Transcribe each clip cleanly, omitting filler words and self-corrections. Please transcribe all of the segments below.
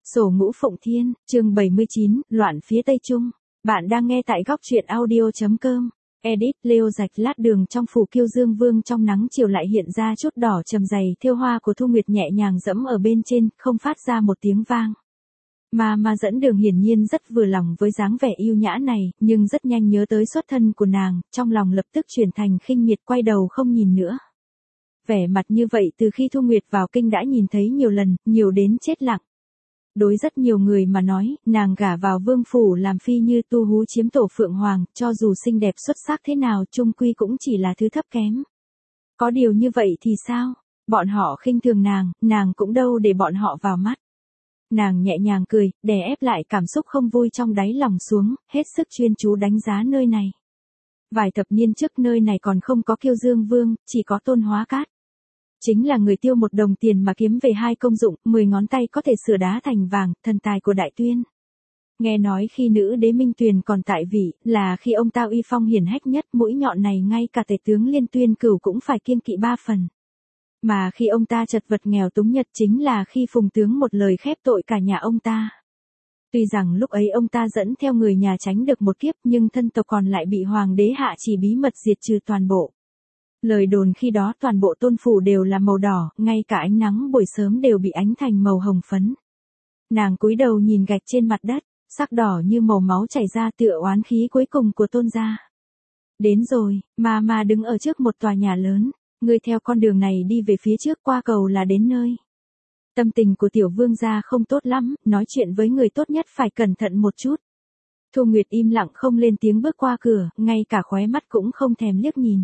Sổ Ngũ Phụng Thiên, chương 79, Loạn phía Tây Trung. Bạn đang nghe tại góc truyện audio.com. Edit, Lêu rạch lát đường trong phủ Kiêu Dương Vương trong nắng chiều lại hiện ra chút đỏ trầm dày thêu hoa của Thu Nguyệt nhẹ nhàng dẫm ở bên trên, không phát ra một tiếng vang. Mà dẫn đường hiển nhiên rất vừa lòng với dáng vẻ yêu nhã này, nhưng rất nhanh nhớ tới xuất thân của nàng, trong lòng lập tức chuyển thành khinh miệt, quay đầu không nhìn nữa. Vẻ mặt như vậy từ khi Thu Nguyệt vào kinh đã nhìn thấy nhiều lần, nhiều đến chết lặng. Đối rất nhiều người mà nói, nàng gả vào vương phủ làm phi như tu hú chiếm tổ phượng hoàng, cho dù xinh đẹp xuất sắc thế nào chung quy cũng chỉ là thứ thấp kém. Có điều như vậy thì sao? Bọn họ khinh thường nàng cũng đâu để bọn họ vào mắt. Nàng nhẹ nhàng cười, đè ép lại cảm xúc không vui trong đáy lòng xuống, hết sức chuyên chú đánh giá nơi này. Vài thập niên trước nơi này còn không có Kiêu Dương Vương, chỉ có Tôn Hóa Cát. Chính là người tiêu 1 đồng tiền mà kiếm về 2 công dụng, 10 ngón tay có thể sửa đá thành vàng, thần tài của Đại Tuyên. Nghe nói khi nữ đế Minh Tuyền còn tại vị, là khi ông ta uy phong hiển hách nhất, mũi nhọn này ngay cả tể tướng Liên Tuyên Cửu cũng phải kiêng kỵ 3 phần. Mà khi ông ta chật vật nghèo túng nhất chính là khi Phùng tướng một lời khép tội cả nhà ông ta. Tuy rằng lúc ấy ông ta dẫn theo người nhà tránh được một kiếp, nhưng thân tộc còn lại bị hoàng đế hạ chỉ bí mật diệt trừ toàn bộ. Lời đồn khi đó toàn bộ Tôn phủ đều là màu đỏ, ngay cả ánh nắng buổi sớm đều bị ánh thành màu hồng phấn. Nàng cúi đầu nhìn gạch trên mặt đất, sắc đỏ như màu máu chảy ra tựa oán khí cuối cùng của Tôn gia. Đến rồi, mà đứng ở trước một tòa nhà lớn, ngươi theo con đường này đi về phía trước qua cầu là đến nơi. Tâm tình của tiểu vương gia không tốt lắm, nói chuyện với người tốt nhất phải cẩn thận một chút. Thu Nguyệt im lặng không lên tiếng bước qua cửa, ngay cả khóe mắt cũng không thèm liếc nhìn.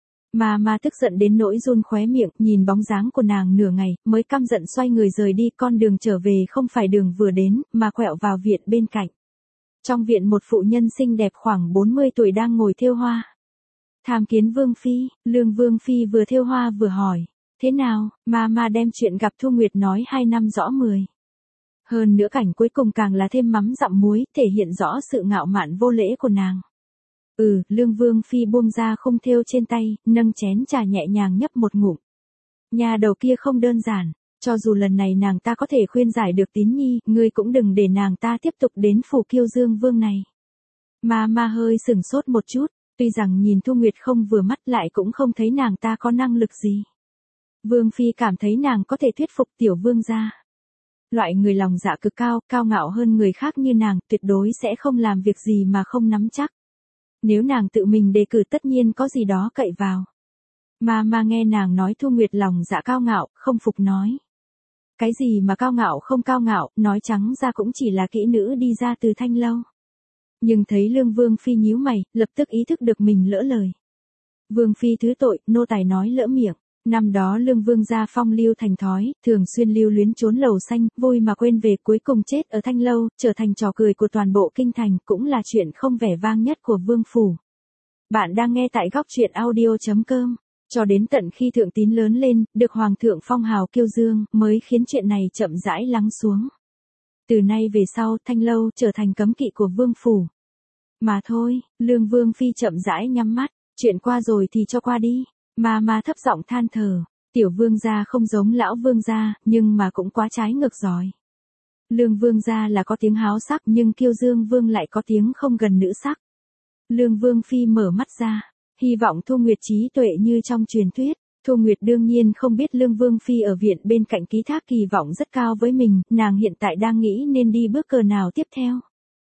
Mà tức giận đến nỗi run khóe miệng, nhìn bóng dáng của nàng nửa ngày, mới căm giận xoay người rời đi, con đường trở về không phải đường vừa đến, mà quẹo vào viện bên cạnh. Trong viện một phụ nhân xinh đẹp khoảng 40 tuổi đang ngồi thêu hoa. Tham kiến Vương Phi, Lương Vương Phi vừa thêu hoa vừa hỏi, thế nào, mà đem chuyện gặp Thu Nguyệt nói 2 năm rõ 10. Hơn nữa cảnh cuối cùng càng là thêm mắm dặm muối, thể hiện rõ sự ngạo mạn vô lễ của nàng. Lương Vương Phi buông ra khung thêu trên tay, nâng chén trà nhẹ nhàng nhấp một ngụm. Nhà đầu kia không đơn giản, cho dù lần này nàng ta có thể khuyên giải được Tín Nhi, ngươi cũng đừng để nàng ta tiếp tục đến phủ Kiêu Dương Vương này. Mà hơi sửng sốt một chút, tuy rằng nhìn Thu Nguyệt không vừa mắt lại cũng không thấy nàng ta có năng lực gì. Vương Phi cảm thấy nàng có thể thuyết phục tiểu vương gia. Loại người lòng dạ cực cao, cao ngạo hơn người khác như nàng, tuyệt đối sẽ không làm việc gì mà không nắm chắc. Nếu nàng tự mình đề cử tất nhiên có gì đó cậy vào. Mà nghe nàng nói Thu Nguyệt lòng dạ cao ngạo, không phục nói. Cái gì mà cao ngạo không cao ngạo, nói trắng ra cũng chỉ là kỹ nữ đi ra từ thanh lâu. Nhưng thấy Lương Vương Phi nhíu mày, lập tức ý thức được mình lỡ lời. Vương Phi thứ tội, nô tài nói lỡ miệng. Năm đó Lương Vương gia phong lưu thành thói, thường xuyên lưu luyến trốn lầu xanh, vui mà quên về, cuối cùng chết ở thanh lâu, trở thành trò cười của toàn bộ kinh thành, cũng là chuyện không vẻ vang nhất của vương phủ. Bạn đang nghe tại góc truyện audio.com. Cho đến tận khi Thượng Tín lớn lên, được Hoàng thượng phong hào Kiêu Dương, mới khiến chuyện này chậm rãi lắng xuống. Từ nay về sau, thanh lâu trở thành cấm kỵ của vương phủ. Mà thôi, Lương Vương Phi chậm rãi nhắm mắt, chuyện qua rồi thì cho qua đi. Mà thấp giọng than thở, tiểu vương gia không giống lão vương gia, nhưng mà cũng quá trái ngược rồi. Lương vương gia là có tiếng háo sắc, nhưng Kiêu Dương Vương lại có tiếng không gần nữ sắc. Lương Vương Phi mở mắt ra, hy vọng Thu Nguyệt trí tuệ như trong truyền thuyết. Thu Nguyệt đương nhiên không biết Lương Vương Phi ở viện bên cạnh ký thác kỳ vọng rất cao với mình, nàng hiện tại đang nghĩ nên đi bước cờ nào tiếp theo.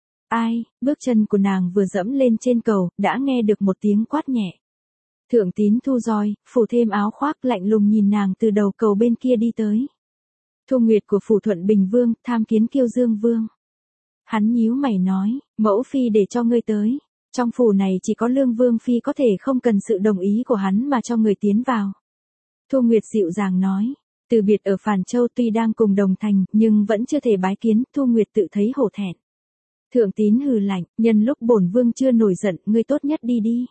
Ai, bước chân của nàng vừa dẫm lên trên cầu, đã nghe được một tiếng quát nhẹ. Thượng Tín thu roi, phủ thêm áo khoác lạnh lùng nhìn nàng từ đầu cầu bên kia đi tới. Thu Nguyệt của phủ Thuận Bình Vương, tham kiến Kiêu Dương Vương. Hắn nhíu mày nói, mẫu phi để cho ngươi tới. Trong phủ này chỉ có Lương Vương Phi có thể không cần sự đồng ý của hắn mà cho người tiến vào. Thu Nguyệt dịu dàng nói, từ biệt ở Phàn Châu tuy đang cùng đồng thành, nhưng vẫn chưa thể bái kiến, Thu Nguyệt tự thấy hổ thẹn. Thượng Tín hừ lạnh, nhân lúc bổn vương chưa nổi giận, ngươi tốt nhất đi đi.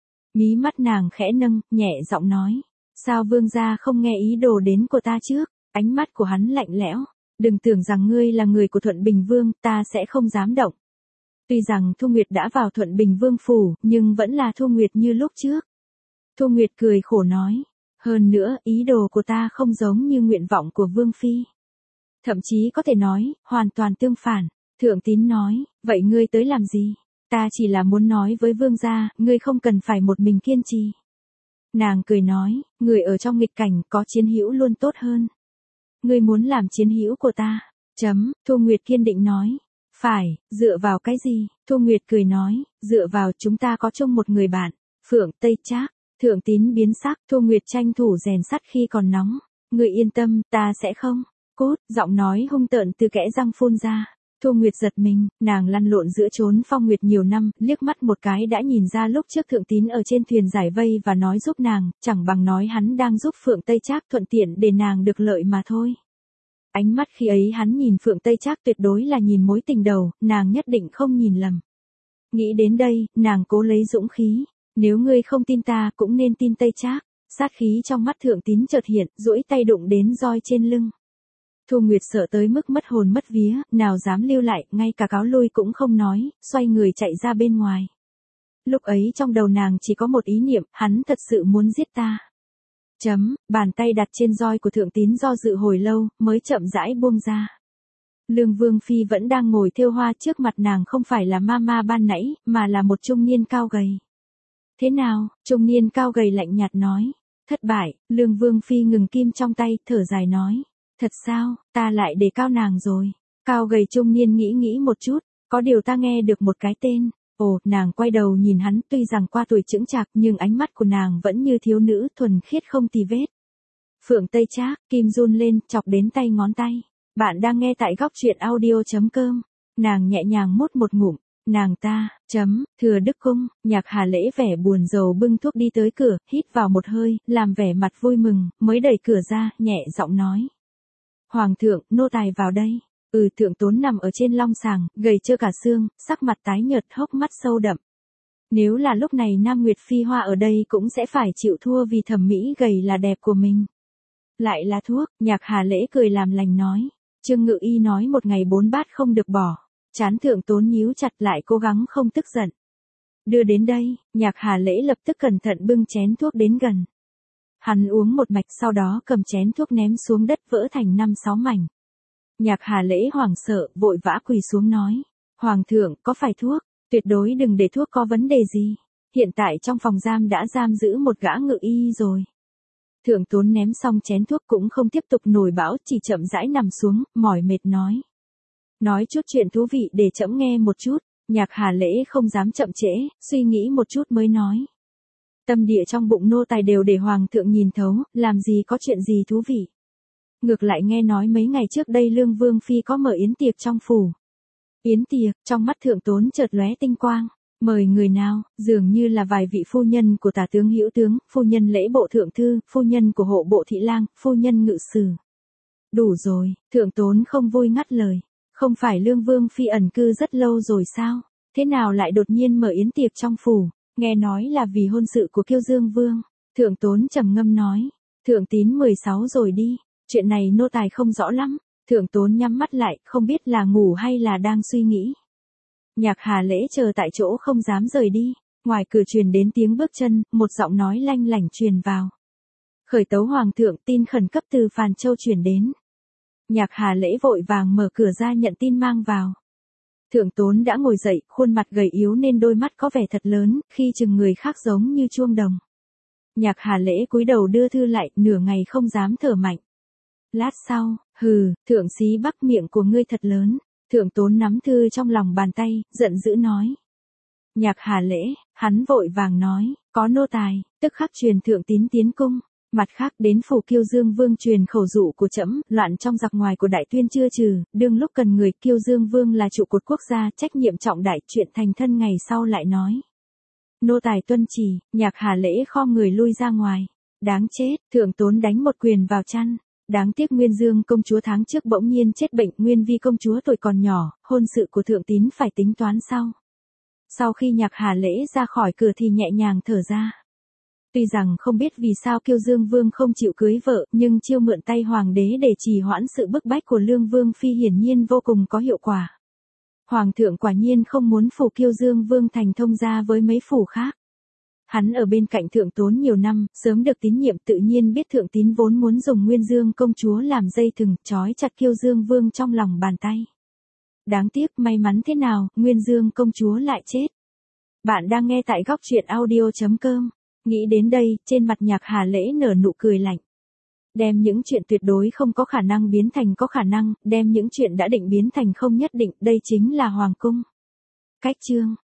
Mí mắt nàng khẽ nâng, nhẹ giọng nói, sao vương gia không nghe ý đồ đến của ta trước, ánh mắt của hắn lạnh lẽo, đừng tưởng rằng ngươi là người của Thuận Bình Vương, ta sẽ không dám động. Tuy rằng Thu Nguyệt đã vào Thuận Bình Vương phủ, nhưng vẫn là Thu Nguyệt như lúc trước. Thu Nguyệt cười khổ nói, hơn nữa, ý đồ của ta không giống như nguyện vọng của Vương Phi. Thậm chí có thể nói, hoàn toàn tương phản. Thượng Tín nói, vậy ngươi tới làm gì? Ta chỉ là muốn nói với vương gia, ngươi không cần phải một mình kiên trì. Nàng cười nói, người ở trong nghịch cảnh có chiến hữu luôn tốt hơn. Ngươi muốn làm chiến hữu của ta. Thu Nguyệt kiên định nói. Phải, dựa vào cái gì? Thu Nguyệt cười nói, dựa vào chúng ta có chung một người bạn. Phượng Tây Trác. Thượng Tín biến sắc, Thu Nguyệt tranh thủ rèn sắt khi còn nóng. Ngươi yên tâm, ta sẽ không. Cốt, giọng nói hung tợn từ kẽ răng phun ra. Thu Nguyệt giật mình, nàng lăn lộn giữa chốn phong nguyệt nhiều năm, liếc mắt một cái đã nhìn ra lúc trước Thượng Tín ở trên thuyền giải vây và nói giúp nàng, chẳng bằng nói hắn đang giúp Phượng Tây Trác thuận tiện để nàng được lợi mà thôi. Ánh mắt khi ấy hắn nhìn Phượng Tây Trác tuyệt đối là nhìn mối tình đầu, nàng nhất định không nhìn lầm. Nghĩ đến đây, nàng cố lấy dũng khí. Nếu ngươi không tin ta cũng nên tin Tây Trác. Sát khí trong mắt Thượng Tín chợt hiện, duỗi tay đụng đến roi trên lưng. Thu Nguyệt sợ tới mức mất hồn mất vía, nào dám lưu lại, ngay cả cáo lui cũng không nói, xoay người chạy ra bên ngoài. Lúc ấy trong đầu nàng chỉ có một ý niệm, hắn thật sự muốn giết ta. Bàn tay đặt trên roi của Thượng Tín do dự hồi lâu, mới chậm rãi buông ra. Lương Vương Phi vẫn đang ngồi thêu hoa trước mặt nàng không phải là Mama ban nãy, mà là một trung niên cao gầy. Thế nào? Trung niên cao gầy lạnh nhạt nói. Thất bại, Lương Vương Phi ngừng kim trong tay, thở dài nói. Thật sao, ta lại đề cao nàng rồi. Cao gầy trung niên nghĩ một chút, có điều ta nghe được một cái tên. Ồ, nàng quay đầu nhìn hắn, tuy rằng qua tuổi chững chạc nhưng ánh mắt của nàng vẫn như thiếu nữ thuần khiết không tì vết. Phượng Tây Trác, kim run lên, chọc đến tay ngón tay. Bạn đang nghe tại góc truyện audio.com. Nàng nhẹ nhàng mút một ngụm. Nàng ta, Thừa Đức Cung, Nhạc Hà Lễ vẻ buồn rầu bưng thuốc đi tới cửa, hít vào một hơi, làm vẻ mặt vui mừng, mới đẩy cửa ra, nhẹ giọng nói. Hoàng thượng, nô tài vào đây. Thượng Tốn nằm ở trên long sàng, gầy trơ cả xương, sắc mặt tái nhợt, hốc mắt sâu đậm. Nếu là lúc này Nam Nguyệt Phi Hoa ở đây cũng sẽ phải chịu thua vì thẩm mỹ gầy là đẹp của mình. Lại là thuốc, Nhạc Hà Lễ cười làm lành nói. Trương Ngự Y nói một ngày 4 bát không được bỏ. Trán Thượng Tốn nhíu chặt lại cố gắng không tức giận. Đưa đến đây, Nhạc Hà Lễ lập tức cẩn thận bưng chén thuốc đến gần. Hắn uống một mạch sau đó cầm chén thuốc ném xuống đất vỡ thành 5-6 mảnh. Nhạc Hà Lễ hoảng sợ, vội vã quỳ xuống nói. Hoàng thượng, có phải thuốc? Tuyệt đối đừng để thuốc có vấn đề gì. Hiện tại trong phòng giam đã giam giữ một gã ngự y rồi. Thượng Tốn ném xong chén thuốc cũng không tiếp tục nổi bão, chỉ chậm rãi nằm xuống, mỏi mệt nói. Nói chút chuyện thú vị để trẫm nghe một chút. Nhạc Hà Lễ không dám chậm trễ, suy nghĩ một chút mới nói. Tâm địa trong bụng nô tài đều để hoàng thượng nhìn thấu, làm gì có chuyện gì thú vị. Ngược lại nghe nói mấy ngày trước đây Lương Vương Phi có mở yến tiệc trong phủ. Yến tiệc, trong mắt Thượng Tốn chợt lóe tinh quang. Mời người nào, dường như là vài vị phu nhân của tả tướng hữu tướng, phu nhân lễ bộ thượng thư, phu nhân của hộ bộ thị lang, phu nhân ngự sử. Đủ rồi, Thượng Tốn không vui ngắt lời. Không phải Lương Vương Phi ẩn cư rất lâu rồi sao? Thế nào lại đột nhiên mở yến tiệc trong phủ? Nghe nói là vì hôn sự của Kiêu Dương Vương. Thượng Tốn trầm ngâm nói. Thượng Tín 16 rồi đi. Chuyện này nô tài không rõ lắm. Thượng Tốn nhắm mắt lại, không biết là ngủ hay là đang suy nghĩ. Nhạc Hà Lễ chờ tại chỗ không dám rời đi. Ngoài cửa truyền đến tiếng bước chân, một giọng nói lanh lảnh truyền vào. Khởi tấu hoàng thượng, tin khẩn cấp từ Phàn Châu truyền đến. Nhạc Hà Lễ vội vàng mở cửa ra nhận tin mang vào. Thượng Tốn đã ngồi dậy, khuôn mặt gầy yếu nên đôi mắt có vẻ thật lớn, khi chừng người khác giống như chuông đồng. Nhạc Hà Lễ cúi đầu đưa thư lại, nửa ngày không dám thở mạnh. Lát sau, Thượng Xí Bắc miệng của ngươi thật lớn. Thượng Tốn nắm thư trong lòng bàn tay, giận dữ nói. Nhạc Hà Lễ, hắn vội vàng nói, có nô tài, tức khắc truyền Thượng Tín tiến cung. Mặt khác đến phủ Kiêu Dương Vương truyền khẩu dụ của trẫm, loạn trong giặc ngoài của Đại Tuyên chưa trừ, đương lúc cần người. Kiêu Dương Vương là trụ cột quốc gia, trách nhiệm trọng đại, chuyện thành thân ngày sau lại nói. Nô tài tuân chỉ, Nhạc Hà Lễ khom người lui ra ngoài. Đáng chết, Thượng Tốn đánh một quyền vào chăn. Đáng tiếc Nguyên Dương công chúa tháng trước bỗng nhiên chết bệnh, Nguyên Vi công chúa tuổi còn nhỏ, hôn sự của Thượng Tín phải tính toán sau. Sau khi Nhạc Hà Lễ ra khỏi cửa thì nhẹ nhàng thở ra. Tuy rằng không biết vì sao Kiêu Dương Vương không chịu cưới vợ, nhưng chiêu mượn tay hoàng đế để trì hoãn sự bức bách của Lương Vương Phi hiển nhiên vô cùng có hiệu quả. Hoàng thượng quả nhiên không muốn phủ Kiêu Dương Vương thành thông gia với mấy phủ khác. Hắn ở bên cạnh Thượng Tốn nhiều năm, sớm được tín nhiệm, tự nhiên biết Thượng Tín vốn muốn dùng Nguyên Dương công chúa làm dây thừng, trói chặt Kiêu Dương Vương trong lòng bàn tay. Đáng tiếc, may mắn thế nào, Nguyên Dương công chúa lại chết. Bạn đang nghe tại góc truyện audio.com. Nghĩ đến đây, trên mặt Nhạc Hà Lễ nở nụ cười lạnh. Đem những chuyện tuyệt đối không có khả năng biến thành có khả năng, đem những chuyện đã định biến thành không nhất định, đây chính là Hoàng cung. Cách chương.